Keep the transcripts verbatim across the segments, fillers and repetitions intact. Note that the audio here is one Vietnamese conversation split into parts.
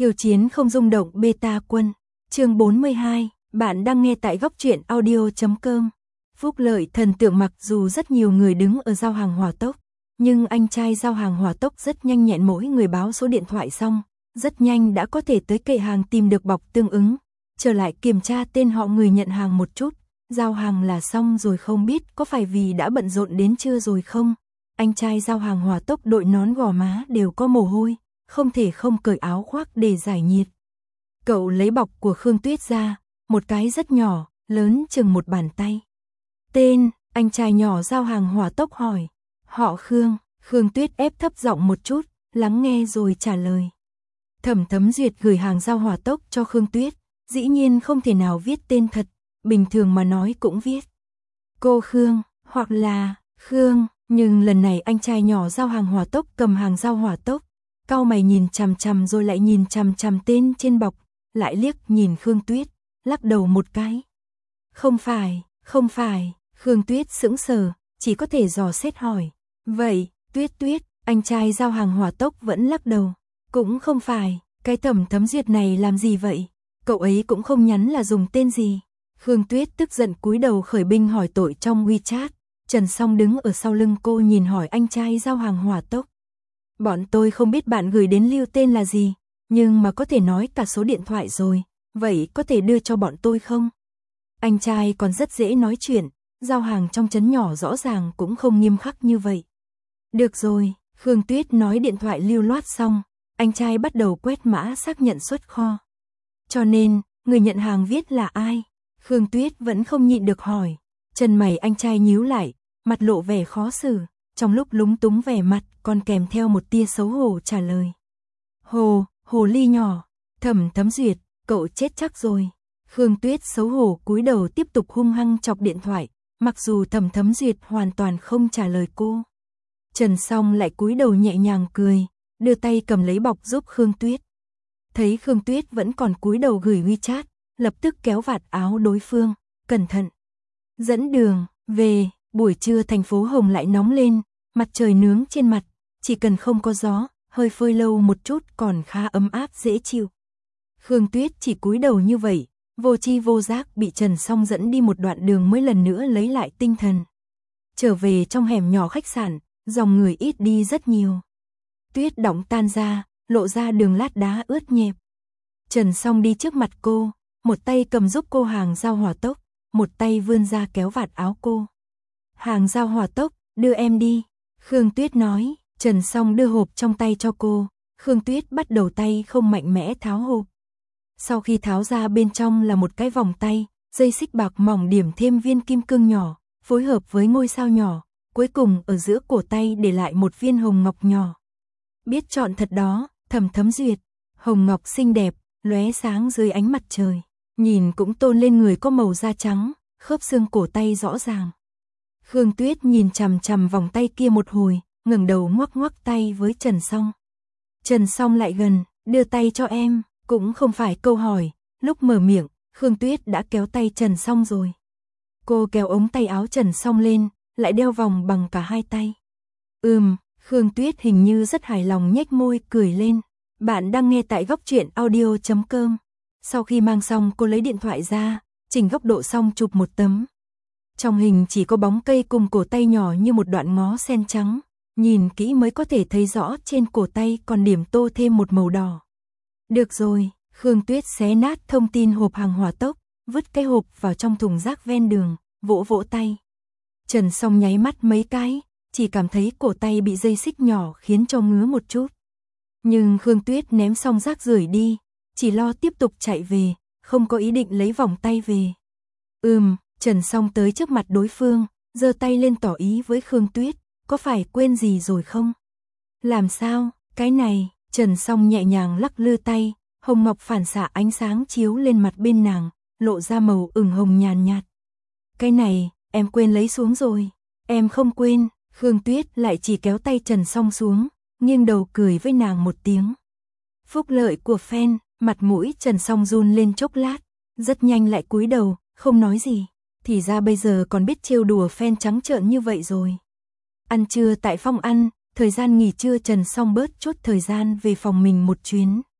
Khiêu chiến không rung động beta quân. Chương bốn mươi hai, bạn đang nghe tại góc truyện audio chấm com. Phúc Lợi thần tượng mặc dù rất nhiều người đứng ở giao hàng hỏa tốc, nhưng anh trai giao hàng hỏa tốc rất nhanh nhẹn, mỗi người báo số điện thoại xong, rất nhanh đã có thể tới kệ hàng tìm được bọc tương ứng, trở lại kiểm tra tên họ người nhận hàng một chút, giao hàng là xong rồi, không biết có phải vì đã bận rộn đến trưa rồi không. Anh trai giao hàng hỏa tốc đội nón gò má đều có mồ hôi, không thể không cởi áo khoác để giải nhiệt. Cậu lấy bọc của Khương Tuyết ra, một cái rất nhỏ, lớn chừng một bàn tay. Tên, anh trai nhỏ giao hàng hỏa tốc hỏi. Họ Khương. Khương Tuyết ép thấp giọng một chút, lắng nghe rồi trả lời. Thẩm Thấm Duyệt gửi hàng giao hỏa tốc cho Khương Tuyết, dĩ nhiên không thể nào viết tên thật, bình thường mà nói cũng viết cô Khương, hoặc là Khương, nhưng lần này anh trai nhỏ giao hàng hỏa tốc cầm hàng giao hỏa tốc, cau mày nhìn chằm chằm rồi lại nhìn chằm chằm tên trên bọc, lại liếc nhìn Khương Tuyết, lắc đầu một cái. Không phải, không phải. Khương Tuyết sững sờ, chỉ có thể dò xét hỏi. Vậy, Tuyết Tuyết, anh trai giao hàng hỏa tốc vẫn lắc đầu. Cũng không phải, cái Thẩm Thấm Duyệt này làm gì vậy? Cậu ấy cũng không nhắn là dùng tên gì. Khương Tuyết tức giận cúi đầu khởi binh hỏi tội trong WeChat. Trần Song đứng ở sau lưng cô nhìn hỏi anh trai giao hàng hỏa tốc. Bọn tôi không biết bạn gửi đến lưu tên là gì, nhưng mà có thể nói cả số điện thoại rồi, vậy có thể đưa cho bọn tôi không? Anh trai còn rất dễ nói chuyện, giao hàng trong trấn nhỏ rõ ràng cũng không nghiêm khắc như vậy. Được rồi, Khương Tuyết nói điện thoại lưu loát xong, anh trai bắt đầu quét mã xác nhận xuất kho. Cho nên, người nhận hàng viết là ai? Khương Tuyết vẫn không nhịn được hỏi. Chân mày anh trai nhíu lại, mặt lộ vẻ khó xử, trong lúc lúng túng vẻ mặt còn kèm theo một tia xấu hổ trả lời. Hồ, hồ ly nhỏ, Thẩm Thấm Duyệt, cậu chết chắc rồi. Khương Tuyết xấu hổ cúi đầu tiếp tục hung hăng chọc điện thoại, mặc dù Thẩm Thấm Duyệt hoàn toàn không trả lời cô. Trần Song lại cúi đầu nhẹ nhàng cười, đưa tay cầm lấy bọc giúp Khương Tuyết. Thấy Khương Tuyết vẫn còn cúi đầu gửi WeChat, lập tức kéo vạt áo đối phương, cẩn thận. Dẫn đường, về, buổi trưa thành phố Hồng lại nóng lên, mặt trời nướng trên mặt, chỉ cần không có gió, hơi phơi lâu một chút còn khá ấm áp dễ chịu. Khương Tuyết chỉ cúi đầu như vậy, vô chi vô giác bị Trần Song dẫn đi một đoạn đường mới lần nữa lấy lại tinh thần. Trở về trong hẻm nhỏ khách sạn, dòng người ít đi rất nhiều. Tuyết đọng tan ra, lộ ra đường lát đá ướt nhẹp. Trần Song đi trước mặt cô, một tay cầm giúp cô hàng giao hỏa tốc, một tay vươn ra kéo vạt áo cô. Hàng giao hỏa tốc, đưa em đi. Khương Tuyết nói. Trần Song đưa hộp trong tay cho cô, Khương Tuyết bắt đầu tay không mạnh mẽ tháo hộp. Sau khi tháo ra, bên trong là một cái vòng tay, dây xích bạc mỏng điểm thêm viên kim cương nhỏ, phối hợp với ngôi sao nhỏ, cuối cùng ở giữa cổ tay để lại một viên hồng ngọc nhỏ. Biết chọn thật đó, Thẩm Thấm Duyệt. Hồng ngọc xinh đẹp, lóe sáng dưới ánh mặt trời, nhìn cũng tôn lên người có màu da trắng, khớp xương cổ tay rõ ràng. Khương Tuyết nhìn chằm chằm vòng tay kia một hồi, ngẩng đầu ngoắc ngoắc tay với Trần Song. Trần Song lại gần, đưa tay cho em, cũng không phải câu hỏi, lúc mở miệng, Khương Tuyết đã kéo tay Trần Song rồi. Cô kéo ống tay áo Trần Song lên, lại đeo vòng bằng cả hai tay. Ừm, Khương Tuyết hình như rất hài lòng nhếch môi cười lên. Bạn đang nghe tại góc truyện audio chấm com. Sau khi mang xong cô lấy điện thoại ra, chỉnh góc độ xong chụp một tấm. Trong hình chỉ có bóng cây cùng cổ tay nhỏ như một đoạn ngó sen trắng. Nhìn kỹ mới có thể thấy rõ trên cổ tay còn điểm tô thêm một màu đỏ. Được rồi, Khương Tuyết xé nát thông tin hộp hàng hỏa tốc, vứt cái hộp vào trong thùng rác ven đường, vỗ vỗ tay. Trần Song nháy mắt mấy cái, chỉ cảm thấy cổ tay bị dây xích nhỏ khiến cho ngứa một chút. Nhưng Khương Tuyết ném xong rác rưởi đi, chỉ lo tiếp tục chạy về, không có ý định lấy vòng tay về. Ừm, Trần Song tới trước mặt đối phương, giơ tay lên tỏ ý với Khương Tuyết. Có phải quên gì rồi không? Làm sao? Cái này, Trần Song nhẹ nhàng lắc lư tay, hồng ngọc phản xạ ánh sáng chiếu lên mặt bên nàng, lộ ra màu ửng hồng nhàn nhạt. Cái này, em quên lấy xuống rồi. Em không quên. Khương Tuyết lại chỉ kéo tay Trần Song xuống, nghiêng đầu cười với nàng một tiếng. Phúc lợi của fan, mặt mũi Trần Song run lên chốc lát, rất nhanh lại cúi đầu, không nói gì. Thì ra bây giờ còn biết trêu đùa fan trắng trợn như vậy rồi. Ăn trưa tại phòng ăn, thời gian nghỉ trưa Trần Song bớt chốt thời gian về phòng mình một chuyến.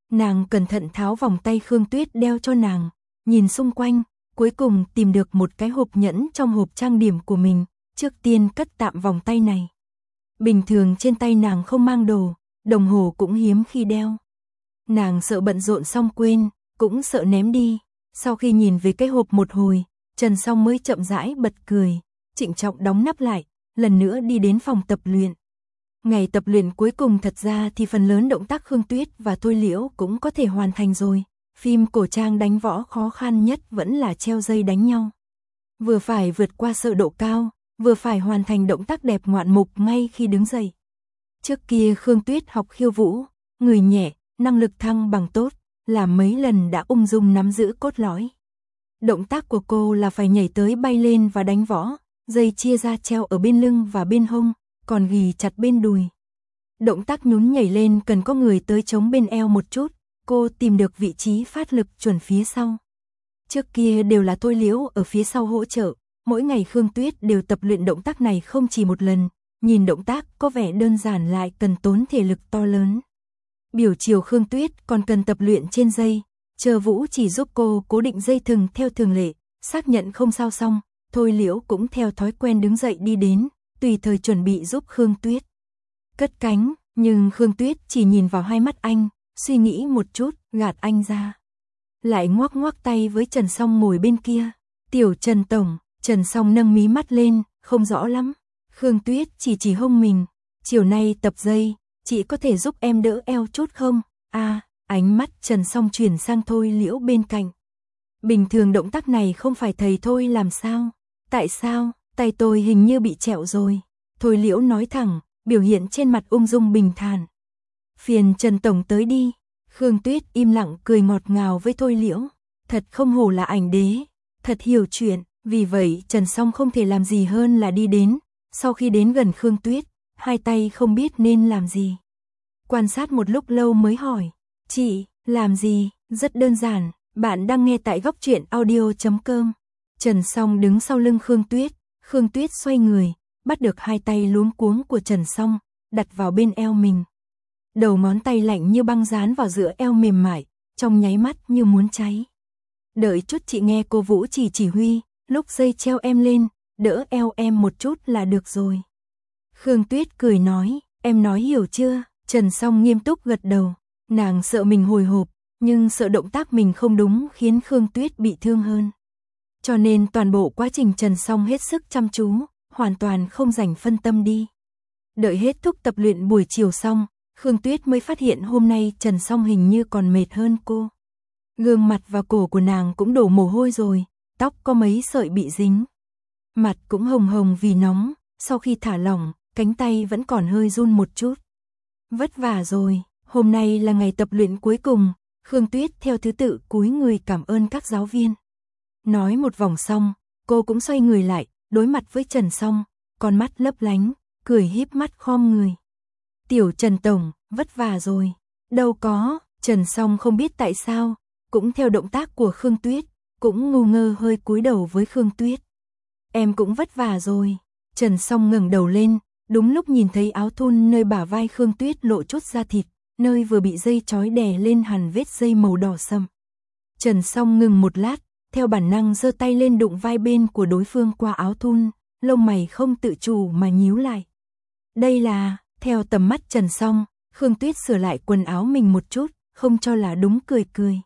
Nàng cẩn thận tháo vòng tay Khương Tuyết đeo cho nàng, nhìn xung quanh, cuối cùng tìm được một cái hộp nhẫn trong hộp trang điểm của mình, trước tiên cất tạm vòng tay này. Bình thường trên tay nàng không mang đồ, đồng hồ cũng hiếm khi đeo. Nàng sợ bận rộn xong quên, cũng sợ ném đi. Sau khi nhìn về cái hộp một hồi, Trần Song mới chậm rãi bật cười, trịnh trọng đóng nắp lại, lần nữa đi đến phòng tập luyện. Ngày tập luyện cuối cùng thật ra thì phần lớn động tác Khương Tuyết và Thôi Liễu cũng có thể hoàn thành rồi. Phim cổ trang đánh võ khó khăn nhất vẫn là treo dây đánh nhau. Vừa phải vượt qua sợ độ cao, vừa phải hoàn thành động tác đẹp ngoạn mục ngay khi đứng dậy. Trước kia Khương Tuyết học khiêu vũ, người nhẹ, năng lực thăng bằng tốt, làm mấy lần đã ung dung nắm giữ cốt lõi. Động tác của cô là phải nhảy tới bay lên và đánh võ, dây chia ra treo ở bên lưng và bên hông, còn ghì chặt bên đùi. Động tác nhún nhảy lên cần có người tới chống bên eo một chút, cô tìm được vị trí phát lực chuẩn phía sau. Trước kia đều là Thôi Liễu ở phía sau hỗ trợ, mỗi ngày Khương Tuyết đều tập luyện động tác này không chỉ một lần, nhìn động tác có vẻ đơn giản lại cần tốn thể lực to lớn. Biểu chiều Khương Tuyết còn cần tập luyện trên dây, chờ Vũ chỉ giúp cô cố định dây thừng theo thường lệ, xác nhận không sao xong, Thôi Liễu cũng theo thói quen đứng dậy đi đến, tùy thời chuẩn bị giúp Khương Tuyết cất cánh, nhưng Khương Tuyết chỉ nhìn vào hai mắt anh, suy nghĩ một chút, gạt anh ra. Lại ngoắc ngoắc tay với Trần Song ngồi bên kia. Tiểu Trần tổng, Trần Song nâng mí mắt lên, không rõ lắm. Khương Tuyết chỉ chỉ hông mình, chiều nay tập dây, chị có thể giúp em đỡ eo chút không? À, ánh mắt Trần Song chuyển sang Thôi Liễu bên cạnh. Bình thường động tác này không phải thầy Thôi làm sao? Tại sao? Tay tôi hình như bị trẹo rồi. Thôi Liễu nói thẳng, biểu hiện trên mặt ung dung bình thản. Phiền Trần tổng tới đi. Khương Tuyết im lặng cười ngọt ngào với Thôi Liễu. Thật không hổ là ảnh đế, thật hiểu chuyện. Vì vậy Trần Song không thể làm gì hơn là đi đến. Sau khi đến gần Khương Tuyết, hai tay không biết nên làm gì. Quan sát một lúc lâu mới hỏi, chị, làm gì? Rất đơn giản, bạn đang nghe tại góc truyện audio chấm com. Trần Song đứng sau lưng Khương Tuyết, Khương Tuyết xoay người, bắt được hai tay luống cuống của Trần Song, đặt vào bên eo mình. Đầu ngón tay lạnh như băng dán vào giữa eo mềm mại, trong nháy mắt như muốn cháy. Đợi chút chị nghe cô Vũ chỉ chỉ huy, lúc dây treo em lên, đỡ eo em một chút là được rồi. Khương Tuyết cười nói, em nói hiểu chưa? Trần Song nghiêm túc gật đầu, nàng sợ mình hồi hộp, nhưng sợ động tác mình không đúng khiến Khương Tuyết bị thương hơn. Cho nên toàn bộ quá trình Trần Song hết sức chăm chú, hoàn toàn không dành phân tâm đi. Đợi hết thúc tập luyện buổi chiều xong, Khương Tuyết mới phát hiện hôm nay Trần Song hình như còn mệt hơn cô. Gương mặt và cổ của nàng cũng đổ mồ hôi rồi, tóc có mấy sợi bị dính. Mặt cũng hồng hồng vì nóng, sau khi thả lỏng, cánh tay vẫn còn hơi run một chút. Vất vả rồi, hôm nay là ngày tập luyện cuối cùng, Khương Tuyết theo thứ tự cúi người cảm ơn các giáo viên. Nói một vòng xong, cô cũng xoay người lại, đối mặt với Trần Song, con mắt lấp lánh, cười híp mắt khom người. Tiểu Trần tổng, vất vả rồi. Đâu có, Trần Song không biết tại sao, cũng theo động tác của Khương Tuyết, cũng ngu ngơ hơi cúi đầu với Khương Tuyết. Em cũng vất vả rồi. Trần Song ngẩng đầu lên, đúng lúc nhìn thấy áo thun nơi bả vai Khương Tuyết lộ chút da thịt, nơi vừa bị dây trói đè lên hằn vết dây màu đỏ sẫm. Trần Song ngừng một lát, theo bản năng giơ tay lên đụng vai bên của đối phương qua áo thun, lông mày không tự chủ mà nhíu lại. Đây là, theo tầm mắt Trần Song, Khương Tuyết sửa lại quần áo mình một chút, không cho là đúng cười cười.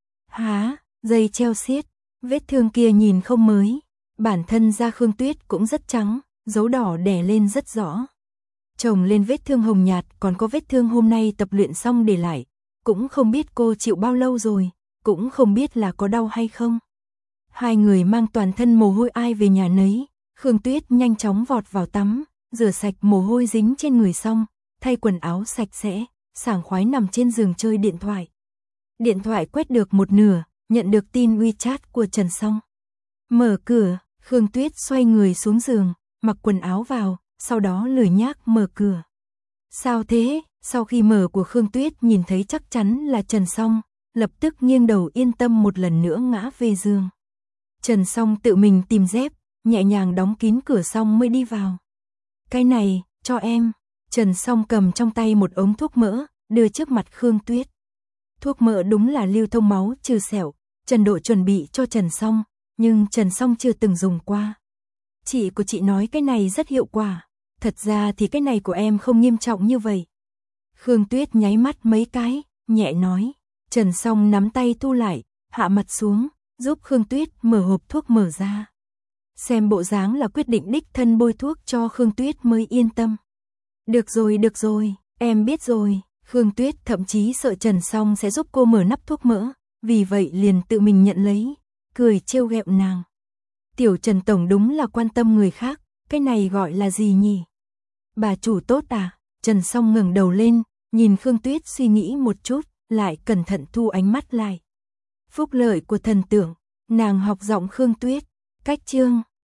Hả, dây treo xiết, vết thương kia nhìn không mới, bản thân da Khương Tuyết cũng rất trắng, dấu đỏ đè lên rất rõ. Chồng lên vết thương hồng nhạt còn có vết thương hôm nay tập luyện xong để lại, cũng không biết cô chịu bao lâu rồi, cũng không biết là có đau hay không. Hai người mang toàn thân mồ hôi ai về nhà nấy, Khương Tuyết nhanh chóng vọt vào tắm, rửa sạch mồ hôi dính trên người xong, thay quần áo sạch sẽ, sảng khoái nằm trên giường chơi điện thoại. Điện thoại quét được một nửa, nhận được tin WeChat của Trần Song. Mở cửa, Khương Tuyết xoay người xuống giường, mặc quần áo vào, sau đó lười nhác mở cửa. Sao thế? Sau khi mở của Khương Tuyết nhìn thấy chắc chắn là Trần Song, lập tức nghiêng đầu yên tâm một lần nữa ngã về giường. Trần Song tự mình tìm dép, nhẹ nhàng đóng kín cửa xong mới đi vào. Cái này, cho em. Trần Song cầm trong tay một ống thuốc mỡ, đưa trước mặt Khương Tuyết. Thuốc mỡ đúng là lưu thông máu trừ sẹo, Trần Độ chuẩn bị cho Trần Song, nhưng Trần Song chưa từng dùng qua. Chị của chị nói cái này rất hiệu quả, thật ra thì cái này của em không nghiêm trọng như vậy. Khương Tuyết nháy mắt mấy cái, nhẹ nói. Trần Song nắm tay thu lại, hạ mặt xuống, giúp Khương Tuyết mở hộp thuốc mở ra. Xem bộ dáng là quyết định đích thân bôi thuốc cho Khương Tuyết mới yên tâm. Được rồi, được rồi, em biết rồi. Khương Tuyết thậm chí sợ Trần Song sẽ giúp cô mở nắp thuốc mỡ, vì vậy liền tự mình nhận lấy, cười trêu ghẹo nàng. Tiểu Trần Tổng đúng là quan tâm người khác, cái này gọi là gì nhỉ? Bà chủ tốt à? Trần Song ngẩng đầu lên, nhìn Khương Tuyết suy nghĩ một chút, lại cẩn thận thu ánh mắt lại. Phúc lợi của thần tượng, nàng học giọng Khương Tuyết, cách chương.